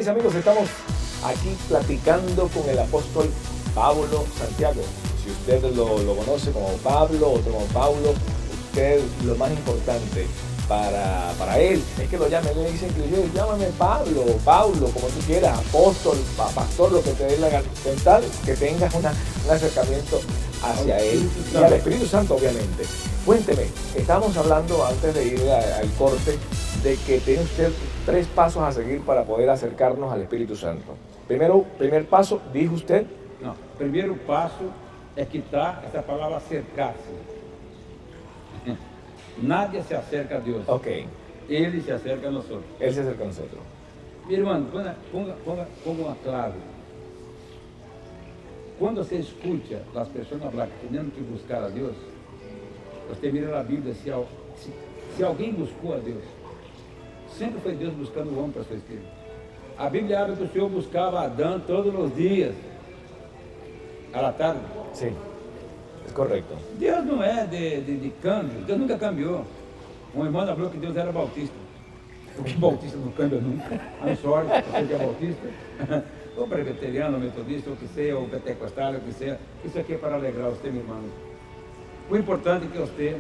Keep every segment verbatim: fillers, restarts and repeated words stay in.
mis amigos, estamos aquí platicando con el apóstol Pablo Santiago. Si usted lo, lo conoce como Pablo, otro como Paulo, usted lo más importante para, para él es que lo llame. Él le dice inclusive, llámame Pablo, Paulo, como tú quieras, apóstol, pastor, lo que te dé la gana, con tal que tengas una, un acercamiento hacia él y al Espíritu Santo, obviamente. Cuénteme, estamos hablando antes de ir a, al corte de que tiene usted tres pasos a seguir para poder acercarnos al Espíritu Santo. Primero, primer paso, dijo usted. Não, primeiro passo é quitar essa palavra acercar-se. Nadie se acerca a Deus. Ok. Ele se acerca a nós. Él se acerca a nosotros. Meu irmão, ponga, ponga, ponga, ponga uma clave. Quando você escuta as pessoas falar que tendo que buscar a Deus, você mira na Bíblia se, se, se alguém buscou a Deus. Sempre foi Deus buscando o homem para a sua esquerda. A Bíblia habla que o Senhor buscava Adão todos os dias. A la tarde. Sim, é correto. Deus não é de, de, de câmbio. Deus nunca cambiou. Um irmão falou que Deus era bautista. Porque bautista não cambia nunca. I'm sorry, você que é bautista. Ou presbiteriano, ou metodista, ou que seja, ou pentecostal, ou que seja. Isso aqui é para alegrar você, meu irmão. O importante é que você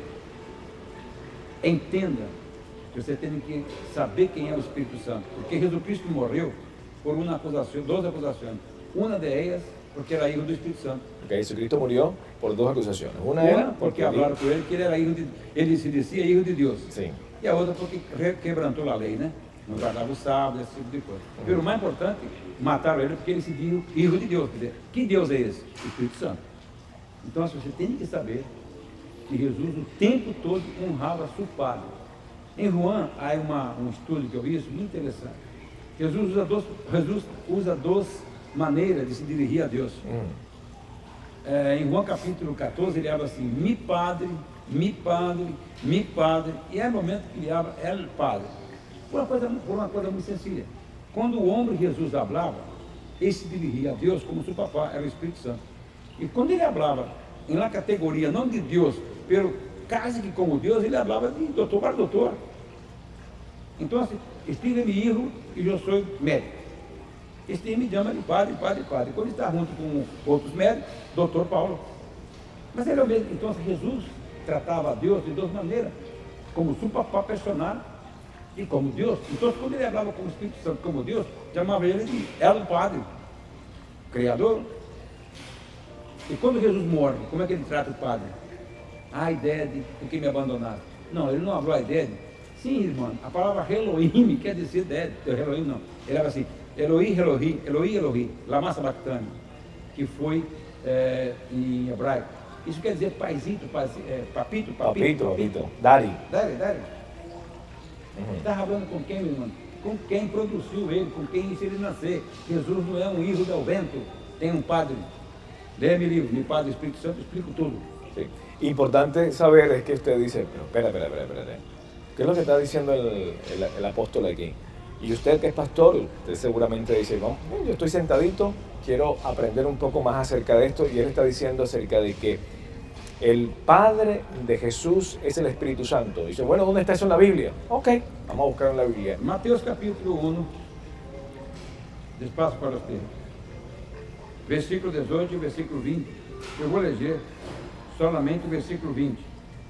entenda que você tem que saber quem é o Espírito Santo. Porque Jesus Cristo morreu por uma acusação, duas acusações. Uma delas porque era hijo do Espírito Santo. Porque Jesucristo murió por dos acusaciones. Una, Una era porque, porque hablaram com ele que ele era hijo de, ele se dizia hijo de Deus. Sim. E a outra porque quebrantou a lei, né? Não guardava o sábado, esse tipo de coisa. Uhum. Mas o mais importante, mataram ele porque ele se viu hijo de Deus. Quer dizer, que Deus é esse? O Espírito Santo. Então você tem que saber que Jesus o tempo todo honrava seu Padre. Em Juan, há uma, um estudo que eu vi, isso muito interessante. Jesus usa duas, Jesus usa duas maneiras de se dirigir a Deus. Hum. É, em Juan capítulo quatorze, ele habla assim, mi Padre, mi Padre, mi Padre, e é o momento que ele habla, el Padre. Por uma coisa, por uma coisa muito sencilla. Quando o homem Jesus falava, ele se dirigia a Deus como seu papá, era o Espírito Santo. E quando ele falava em la categoria, não de Deus, pelo quase que como Deus, ele falava de doutor para doutor. Então, assim, este é meu filho e eu sou médico. Este me chama de padre, padre, padre. Quando está junto com outros médicos, doutor Paulo. Mas ele é o mesmo. Então, Jesus tratava a Deus de duas maneiras, como seu papá personal e como Deus. Então, quando ele falava com o Espírito Santo como Deus, chamava ele de El Padre, Criador. E quando Jesus morre, como é que ele trata o Padre? A ideia de por que me abandonaram. Não, ele não falou a ideia de... Sim, irmão, a palavra Elohim quer dizer ideia de Elohim, não. Ele era assim, Elohi, Elohi, Elohi, Elohi, lama sabachthani, que foi é, em hebraico. Isso quer dizer paizito, paz, é, papito, papito, papito, papito, daddy. Daddy, daddy. Uhum. Está falando com quem, meu irmão? Com quem produziu ele, com quem hizo ele nascer. Jesus não é um hijo do vento, tem um padre. Leia meu livro, meu Padre Espírito Santo, explico tudo. Sí. Importante saber es que usted dice, pero espera, espera, espera, espera. ¿Qué es lo que está diciendo el, el, el apóstol aquí? Y usted que es pastor, usted seguramente dice, no, yo estoy sentadito, quiero aprender un poco más acerca de esto, y él está diciendo acerca de que el Padre de Jesús es el Espíritu Santo. Dice, bueno, ¿dónde está eso en la Biblia? Ok, vamos a buscar en la Biblia. Mateus capítulo uno, despacio para usted, versículo dezoito e versículo vinte. Eu vou ler solamente o versículo vinte.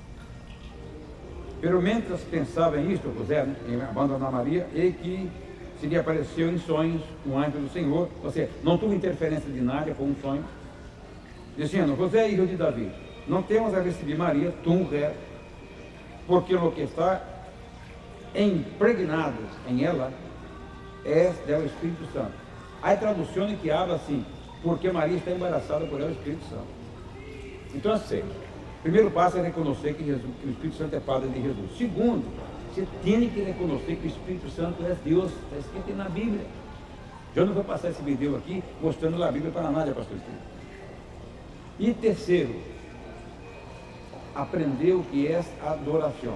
Pero mientras pensava em isto, José, né, em abandonar Maria, e que se lhe apareceu em sonhos um anjo do Senhor, ou seja, não teve interferência de nada, foi um sonho, dizendo, José, filho de Davi, não temos a receber Maria, tu mulher, porque o que está impregnado em ela é do Espírito Santo. Há traduções que hablam assim, porque Maria está embaraçada por el Espírito Santo. Então, assim, primeiro passo é reconhecer que, Jesus, que o Espírito Santo é Padre de Jesus. Segundo, você tem que reconhecer que o Espírito Santo é Deus, está escrito na Bíblia. Eu não vou passar esse vídeo aqui mostrando a Bíblia para nada, pastor Espírito. E terceiro, aprender o que é adoração.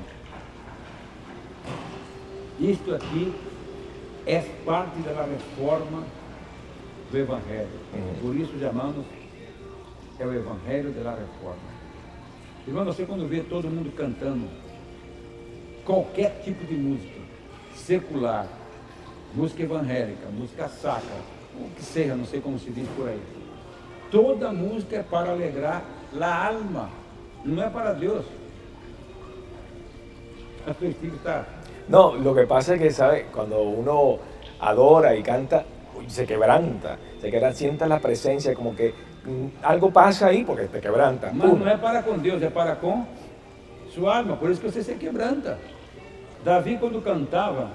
Isto aqui é parte da reforma do Evangelho. Uhum. Por isso chamamos é o Evangelho da Reforma. Irmão, você quando vê todo mundo cantando qualquer tipo de música, secular, música evangélica, música sacra, o que seja, não sei como se diz por aí. Toda música é para alegrar a alma, não é para Deus. A tu estilo está... No, lo que pasa es que, ¿sabes? Cuando uno adora y canta, se quebranta, se quebranta, sientas la presencia, como que mm, algo pasa ahí porque te quebranta. Mas Pum. não é para com Deus, é para com sua alma, por isso que você se quebranta. Davi, quando cantava,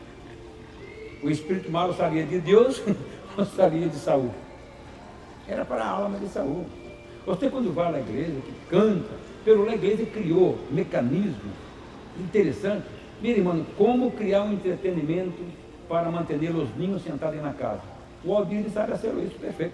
o espírito malo saía de Deus ou saía de Saul? Era para a alma de Saul. Você, quando vai à igreja, que canta, pelo a igreja criou mecanismos interessantes. Mira, irmão, como criar um entretenimento para manter os ninhos sentados na casa. O Aldir sabe fazer isso perfeito.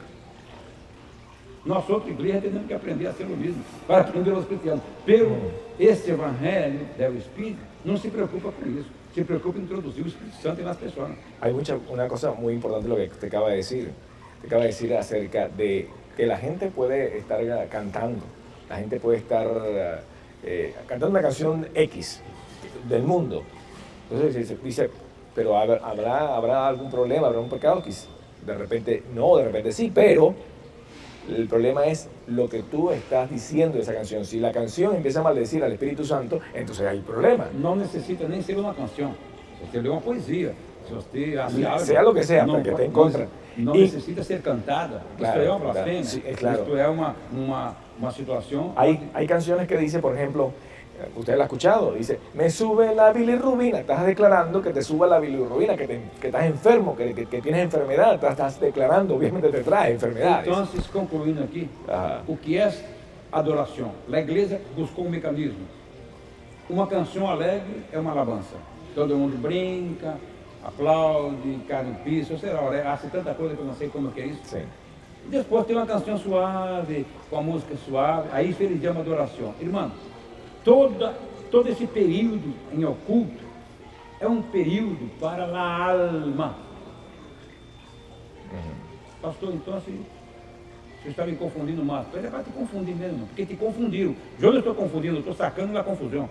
Nós, outra igreja, temos que aprender a ser o mesmo, para aprender os cristianos. Pelo esse evangelho do Espírito, não se preocupa com isso. Se preocupa em introduzir o Espírito Santo nas pessoas. Hay mucha, una cosa muy importante lo que te acaba de decir. Te acaba de decir acerca de que la gente puede estar cantando, la gente puede estar eh, cantando una canción X del mundo. Entonces dice, pero habrá, habrá algún problema, habrá un pecado. De repente no, de repente sí, pero el problema es lo que tú estás diciendo de esa canción. Si la canción empieza a maldecir al Espíritu Santo, entonces hay problema. No necesita nem ser uma canção. Você lê uma poesia. Se você hace algo, sea lo que sea, não, porque te encontra. Não y, necesita ser cantada. Claro, Isto é uma blasfêmia. Sí, claro. Isto é uma, uma, uma situação. Hay, hay canciones que dice, por ejemplo, usted la ha escuchado, dice, me sube la bilirrubina. Estás declarando que te suba la bilirrubina, que, te, que estás enfermo, que, que, que tienes enfermedad. Estás, estás declarando, obviamente te trae enfermedades. Então, concluindo aqui, Ajá. o que é adoração? A igreja buscou um mecanismo. Uma canção alegre é uma alabança. Todo mundo brinca, aplaude, cai no piso, sei lá, hace tanta coisa que eu não sei como que é isso. Sim. Depois tem uma canção suave, com a música suave, aí feliz dia uma adoração. Irmão, toda, todo esse período em oculto é um período para a alma. Uhum. Pastor, então assim, você está me confundindo mais. Ele vai te confundir mesmo, porque te confundiram. Eu não estou confundindo, eu estou sacando na confusão.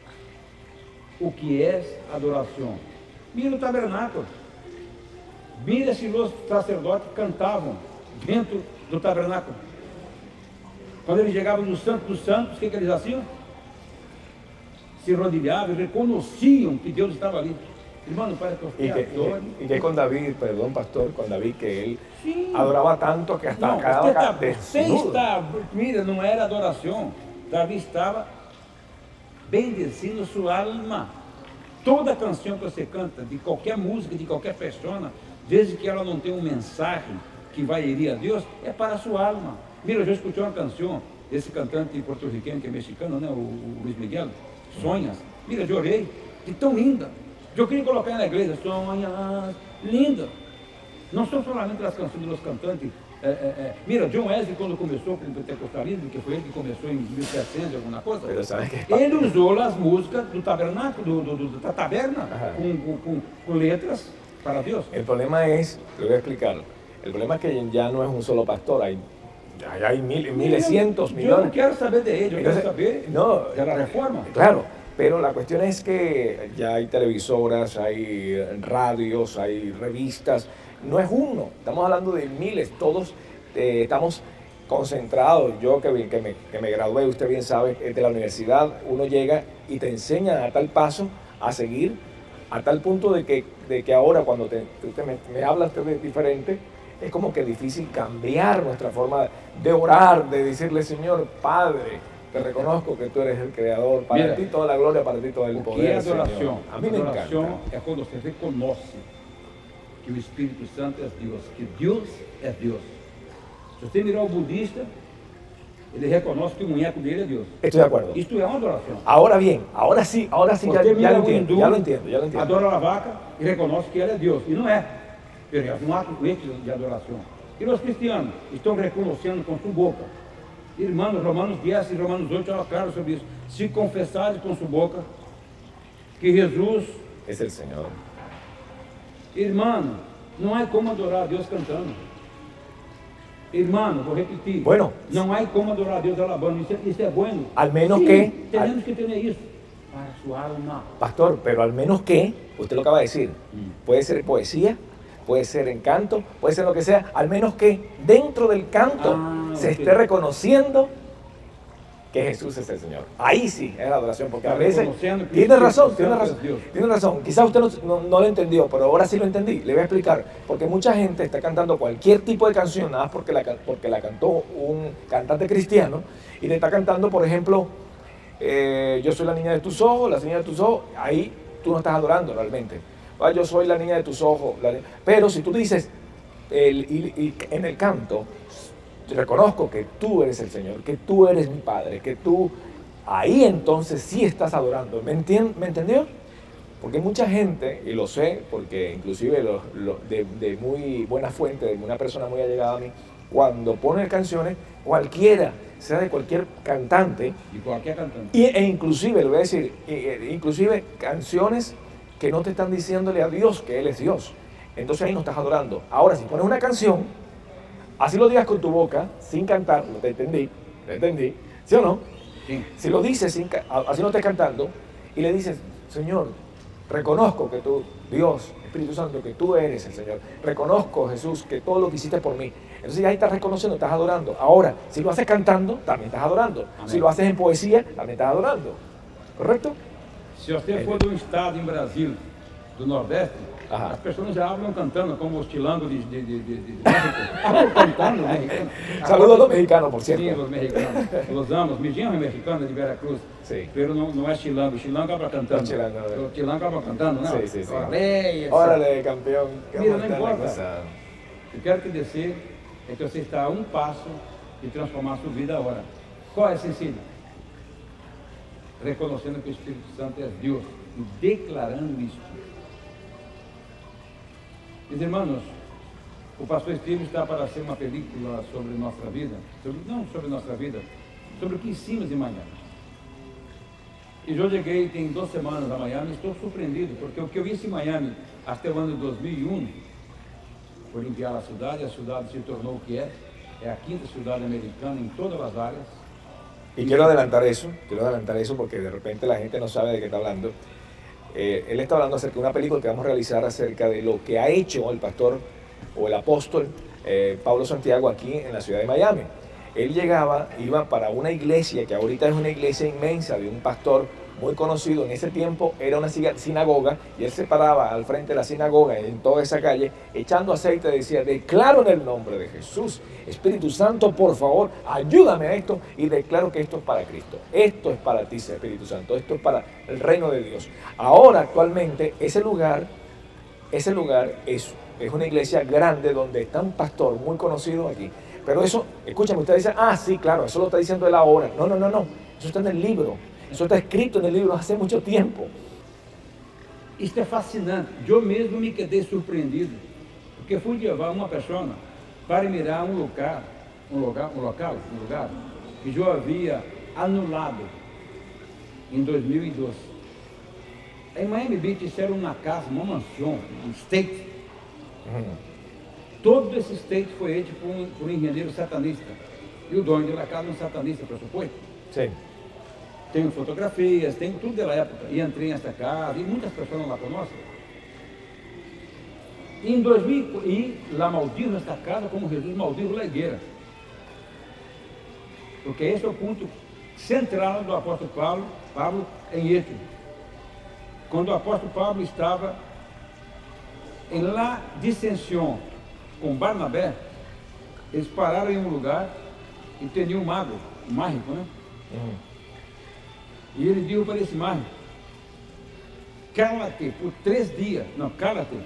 O que é adoração? Mira o tabernáculo. Mira se os sacerdotes cantavam dentro do tabernáculo. Quando eles chegavam no Santo dos Santos, o que, que eles faziam? Se rodilhavam, reconheciam que Deus estava ali. Irmão, para que y, que, y, y que con David, perdón pastor, con David, que él sí. adoraba tanto que hasta não, cada está, desnudo. Está, mira, não era adoração. Davi estava bendecindo sua alma. Toda canção que você canta, de qualquer música, de qualquer pessoa, desde que ela não tenha uma mensagem que vai herir a Deus, é para a sua alma. Mira, eu já escutei uma canção desse cantante porto-riqueno, que é mexicano, né, o, o Luiz Miguel, Sonhas. Mira, eu orei, de tão linda. Eu queria colocar na igreja, Sonhas, linda. Não são somente as canções dos cantantes. É, é, é. Mira, John Wesley, quando começou com o pentecostalismo, que foi ele que começou em mil e setecentos, alguma coisa, ele usou as músicas do tabernáculo, do, do, do, da taberna, com, com, com letras para Deus. El problema es, te voy a explicar, el problema es que ya no es un solo pastor, hay, hay mil, miles, cientos, yo millones. Yo no quiero saber de ellos, yo quiero saber no, de la reforma. Claro, pero la cuestión es que ya hay televisoras, hay radios, hay revistas. No es uno, estamos hablando de miles, todos eh, estamos concentrados. Yo que, que, me, que me gradué, usted bien sabe, de la universidad, uno llega y te enseña a tal paso a seguir, a tal punto de que, de que ahora cuando te, usted me, me habla usted de diferente, es como que difícil cambiar nuestra forma de orar, de decirle, Señor, Padre, te reconozco que tú eres el creador, para Mira, ti toda la gloria, para ti todo el poder. Que é adoração? A mí me adoração encanta. é quando você reconhece que o Espírito Santo é Deus, que Deus é Deus. Se você mirar o budista, ele reconhece que o muñeco dele é Deus. Estoy de acuerdo. Isto é uma adoração. Ahora bien, ahora sí, ahora sí, ya, Você ya mira lo o entiendo, hindu, ya lo entiendo, ya lo entiendo. adora a vaca e reconhece que ela é Deus. E não é. É um ato de adoração. E os cristianos estão reconhecendo com sua boca. Irmãos, Romanos dez e Romanos oito falam claro sobre isso. Se confessares com sua boca que Jesus é o Senhor. Irmão, não há como adorar a Deus cantando. Irmão, vou repetir. Bueno, não há como adorar a Deus alabando. Isso é, isso é bueno. Al menos Sim, que... temos al, que ter isso. Para su alma. Pastor, pero al menos que, usted lo acaba de decir, Mm. puede ser poesía, puede ser encanto, puede ser lo que sea, al menos que dentro del canto Ah, se ok. esté reconociendo que Jesús es el Señor. Ahí sí es la adoración, porque a Está veces reconociendo que tiene el razón, Espíritu tiene Santo razón, es Dios. tiene razón. Quizás usted no, no- no lo entendió, pero ahora sí lo entendí. Le voy a explicar, porque mucha gente está cantando cualquier tipo de canción, nada más porque la, can- porque la cantó un cantante cristiano, y le está cantando, por ejemplo, eh, yo soy la niña de tus ojos, la niña de tus ojos, ahí tú no estás adorando realmente. Ah, yo soy la niña de tus ojos, la ni- pero si tú dices el- y- y en el canto, reconozco que tú eres el Señor, que tú eres mi Padre, que tú, ahí entonces sí estás adorando. ¿Me, entien- ¿me entendió? Porque mucha gente, y lo sé, porque inclusive lo- lo- de, de muy buena fuente, de una persona muy allegada a mí, cuando pone canciones, cualquiera, sea de cualquier cantante, Y cualquier cantante. y, e inclusive, le voy a decir, e- e- inclusive canciones que no te están diciéndole a Dios que Él es Dios. Entonces ahí no estás adorando. Ahora, si pones una canción, así lo digas con tu boca, sin cantar, no te entendí, te entendí, ¿sí o no? Sí. Si lo dices sin, ca- así no estés cantando, y le dices, Señor, reconozco que tú, Dios, Espíritu Santo, que tú eres el Señor. Reconozco, Jesús, que todo lo que hiciste por mí. Entonces ahí estás reconociendo, estás adorando. Ahora, si lo haces cantando, también estás adorando. Amén. Si lo haces en poesía, también estás adorando. ¿Correcto? Se você for de um estado em Brasil, do Nordeste, Ajá. as pessoas já hablam cantando, como os chilangos de, de, de, de, de México. Hablan cantando, mexicano. Saludos a los mexicanos, por Sim, cierto. os mexicanos. Los amo. Mi genro é mexicano, de Veracruz. Sí. Pero não, não é chilango. Chilango habla cantando. No chilango, a ver. O chilango habla cantando, não? Sí, sí, sí. Órale, Órale, campeón. ¿Cómo Mira, no está la importa. cosa? Eu quero te dizer é que você está a um passo de transformar a sua vida agora. Qual é esse ensino? Reconhecendo que o Espírito Santo é Deus e declarando isso. Meus irmãos, o pastor Steve está para ser uma película sobre nossa vida, sobre, não sobre nossa vida, sobre o que hicimos em Miami. E eu cheguei, tem duas semanas a Miami, estou surpreendido, porque o que eu vi em Miami até o ano dois mil e um, foi limpiar a cidade, a cidade se tornou o que é, é a quinta cidade americana em todas as áreas. Y quiero adelantar eso, quiero adelantar eso porque de repente la gente no sabe de qué está hablando. Eh, él está hablando acerca de una película que vamos a realizar acerca de lo que ha hecho el pastor o el apóstol eh, Pablo Santiago aquí en la ciudad de Miami. Él llegaba, iba para una iglesia que ahorita es una iglesia inmensa de un pastor muy conocido. En ese tiempo era una siga- sinagoga y él se paraba al frente de la sinagoga en toda esa calle echando aceite y decía, declaro en el nombre de Jesús, Espíritu Santo, por favor, ayúdame a esto y declaro que esto es para Cristo. Esto es para ti, Espíritu Santo, esto es para el reino de Dios. Ahora, actualmente, ese lugar, ese lugar es, es una iglesia grande donde está un pastor muy conocido aquí. Pero eso, escúchame, usted dice, ah, sí, claro, eso lo está diciendo él ahora. No, no, no, no, eso está en el libro. Eso está escrito en el libro hace mucho tiempo. Isso é fascinante. Eu mesmo me quedei surpreendido, porque fui levar uma pessoa para mirar um lugar, um lugar, um local, um lugar que eu havia anulado em dois mil e doze. Em Miami Beach isso era uma casa, uma mansão, um estate. Todo esse estate foi feito por um, por um engenheiro satanista. E o dono da casa é um satanista, por suposto. Sí. Tenho fotografias, tenho tudo da época. E entrei nessa casa, e muitas pessoas lá conhecem. Em dois mil, e lá maldijo esta casa como Jesus maldijo a higuera. Porque esse é o ponto central do apóstolo Paulo, Paulo em Éfeso. Quando o apóstolo Paulo estava em la dissensão com Barnabé, eles pararam em um lugar e tinha um mago, um mágico, né? Uhum. E ele disse para esse mágico, cala-te por três dias, não, cala-te.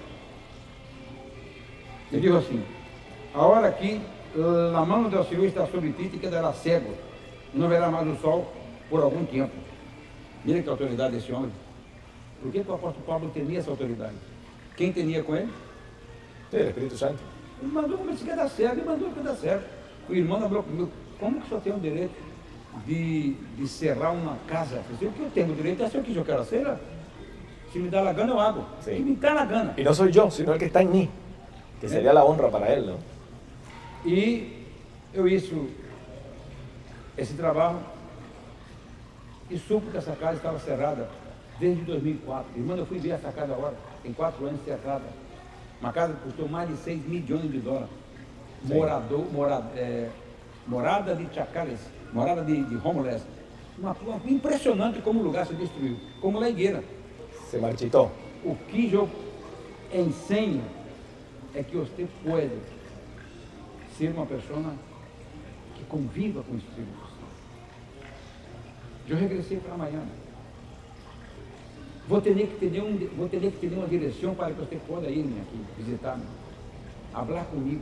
Ele disse assim, a hora que a mão do Senhor está sobre ti, te quedará cego, e não verá mais o sol por algum tempo. Mira que autoridade desse homem. Por que, que o apóstolo Paulo tinha essa autoridade? Quem tinha com ele? Sí, el Espíritu Santo. Ele mandou como se quedar cego, ele mandou quedar cego. O irmão falou comigo, como que só tem o direito de, de cerrar uma casa? Eu disse, o que eu tenho o direito? É se eu quiser, eu quero ser. Se me dá la gana, eu hago. Sí. Se me dá la gana. Y no soy yo, sino el que está en mí, que sería la honra para él, ¿no? E eu hice esse trabalho e supo que essa casa estava cerrada desde dois mil e quatro. Irmão, eu fui ver essa casa agora, tem quatro anos cercada. Uma casa que custou mais de seis milhões de dólares. Morador, morada, é, morada de chacales, morada de, de homeless. Uma, uma, impressionante como o lugar se destruiu, como la higuera. Se marchitó. O que eu ensino é que você pode ser uma pessoa que conviva com o Espírito Santo. Eu regressei para Miami. Vou ter que ter um, vou ter que ter uma direção para que você possa ir aqui visitar-me, falar comigo.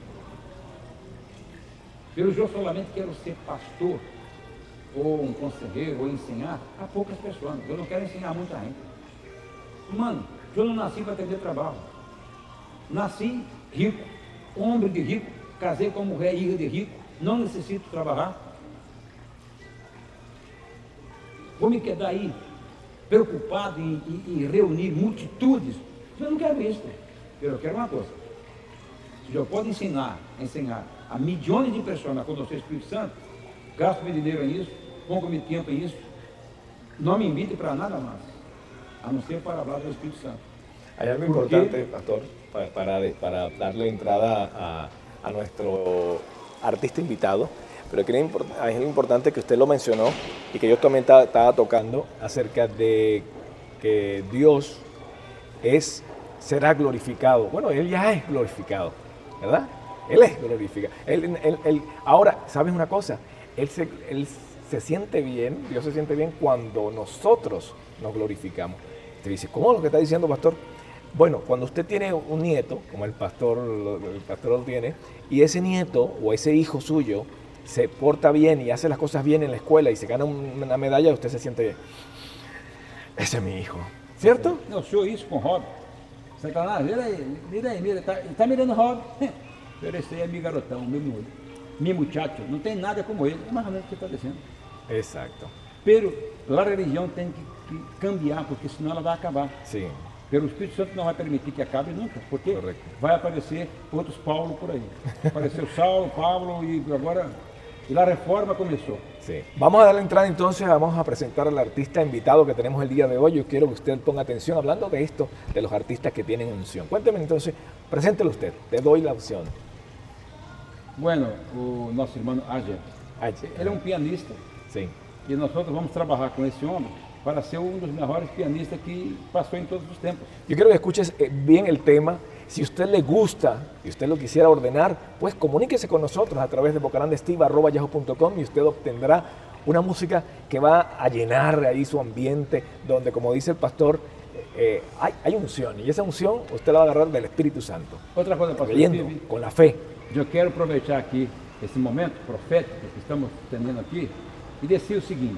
Eu eu solamente quero ser pastor ou um conselheiro ou ensinar a poucas pessoas. Eu não quero ensinar muita gente. Mano, eu não nasci para ter trabalho. Nasci rico, homem de rico, casei com mulher filha de rico, não necessito trabalhar. Vou me quedar aí preocupado em, em, em reunir multitudes. Eu não quero isso. Eu quero uma coisa. Se eu posso ensinar, ensinar a milhões de pessoas a conhecer o Espírito Santo, gasto meu dinheiro nisso, pongo meu tempo nisso, não me invite para nada mais, a não ser para falar do Espírito Santo. Hay algo importante, pastor, para, para, para darle entrada a, a nuestro artista invitado, pero creo es importante que usted lo mencionó y que yo también estaba tocando acerca de que Dios es, será glorificado. Bueno, Él ya es glorificado, ¿verdad? Él es glorificado. Él, él, él, ahora, ¿sabes una cosa? Él se, él se siente bien, Dios se siente bien cuando nosotros nos glorificamos. Te dice, ¿cómo lo que está diciendo, pastor? Bueno, cuando usted tiene un nieto, como el pastor, el pastor lo tiene, y ese nieto o ese hijo suyo se porta bien y hace las cosas bien en la escuela y se gana una medalla, usted se siente bien. Ese es mi hijo, ¿cierto? No, yo hice con Rob. Sacanagem, mira aí, mira aí, mira, tá, tá mirando Rob. Pero esse aí é meu garotão, meu, meu muchacho, não tem nada como ele, é mais ou menos o que está dizendo. Exacto. Pero a religião tem que, que cambiar, porque senão ela vai acabar. Sim. Pero o Espírito Santo não vai permitir que acabe nunca, porque Correcto. Vai aparecer outros Paulo por aí. Apareceu Saulo, Pablo e agora e a reforma começou. Sí. Vamos a darle entrada entonces, vamos a presentar al artista invitado que tenemos el día de hoy. Yo quiero que usted ponga atención hablando de esto, de los artistas que tienen unción. Cuénteme entonces, preséntelo usted, te doy la opción. Bueno, o nosso irmão Ager, ele é um pianista. Sim. E nós vamos trabalhar com esse homem para ser um dos mejores pianistas que passou em todos os tempos. Yo quiero que escuches bien el tema. Si a usted le gusta y usted lo quisiera ordenar, pues comuníquese con nosotros a través de bocarandestiva arroba yahoo punto com y usted obtendrá una música que va a llenar ahí su ambiente, donde, como dice el pastor, eh, hay, hay unción, y esa unción usted la va a agarrar del Espíritu Santo. Outra coisa, pastor, creyendo, con la fe. Eu quero aproveitar aqui esse momento profético que estamos tendo aqui e dizer o seguinte: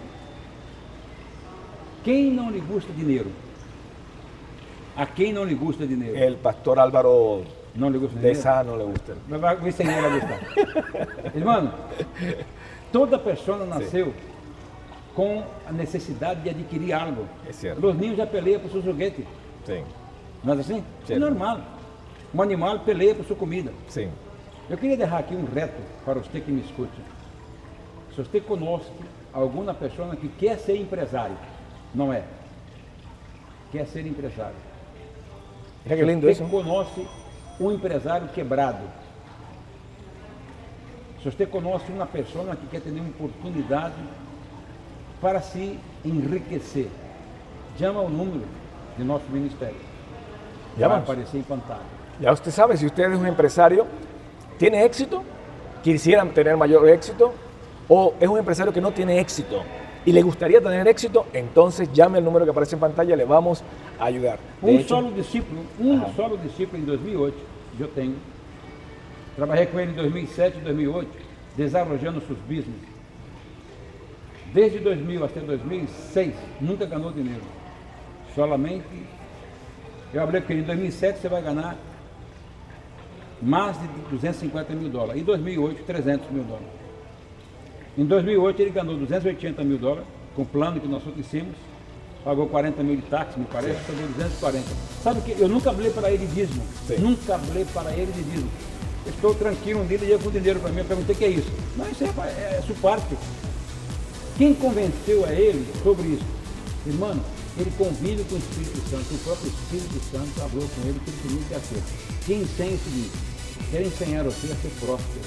quem não lhe gusta dinheiro? A quem não lhe gusta dinheiro? El pastor Álvaro não lhe gusta de dinheiro? esa no le gusta. Vou ensinar a gostar. Irmão, toda pessoa nasceu sí. com a necessidade de adquirir algo. É certo. Os ninhos já peleiam por seus joguetes. Sim. Não é assim? Certo. É normal. Um animal peleia por sua comida. Sim. Eu queria deixar aqui um reto para você que me escute. Se você conhece alguma pessoa que quer ser empresário, não é? Quer ser empresário. Mira que lindo você isso. conhece um empresário quebrado. Se você conhece uma pessoa que quer ter uma oportunidade para se enriquecer, chama o número de nosso ministério. Ya vai vamos. aparecer em pantalla. Ya usted sabe, si usted es un empresario, tiene éxito, quisiera tener mayor éxito, o es un empresario que no tiene éxito y le gustaría tener éxito, entonces llame al número que aparece en pantalla, le vamos a ayudar. De Um hecho, solo discípulo, um Ajá. solo discípulo em dois mil e oito, eu tenho. Trabalhei com ele em dois mil e sete e dois mil e oito, desenvolvendo seus business. Desde dois mil até dois mil e seis, nunca ganhou dinheiro. Solamente, eu falei com ele, em dois mil e sete você vai ganhar mais de duzentos e cinquenta mil dólares. Em dois mil e oito, trezentos mil dólares. Em dois mil e oito ele ganhou duzentos e oitenta mil dólares, com o plano que nós hicimos. Pagou quarenta mil de táxi, me parece, Sim. pagou duzentos e quarenta. Sabe que eu nunca falei para ele dízimo. Sim. Nunca falei para ele de dízimo. Eu estou tranquilo, um dia ele ia com dinheiro para mim, eu perguntei o que é isso. Não, isso é, é, é sua parte. Quem convenceu a ele sobre isso? Irmão, ele convive com o Espírito Santo, o próprio Espírito Santo falou com ele que ele tinha que ser. Que ensina o seguinte: quero ensinar você a ser próspero.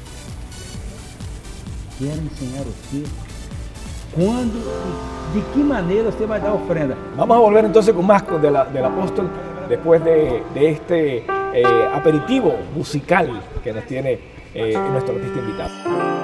Quero ensinar você quando, de que maneira você vai dar ofrenda. Vamos a volver entonces con más de la, del apóstol después de, de este eh, aperitivo musical que nos tiene eh, nuestro artista invitado.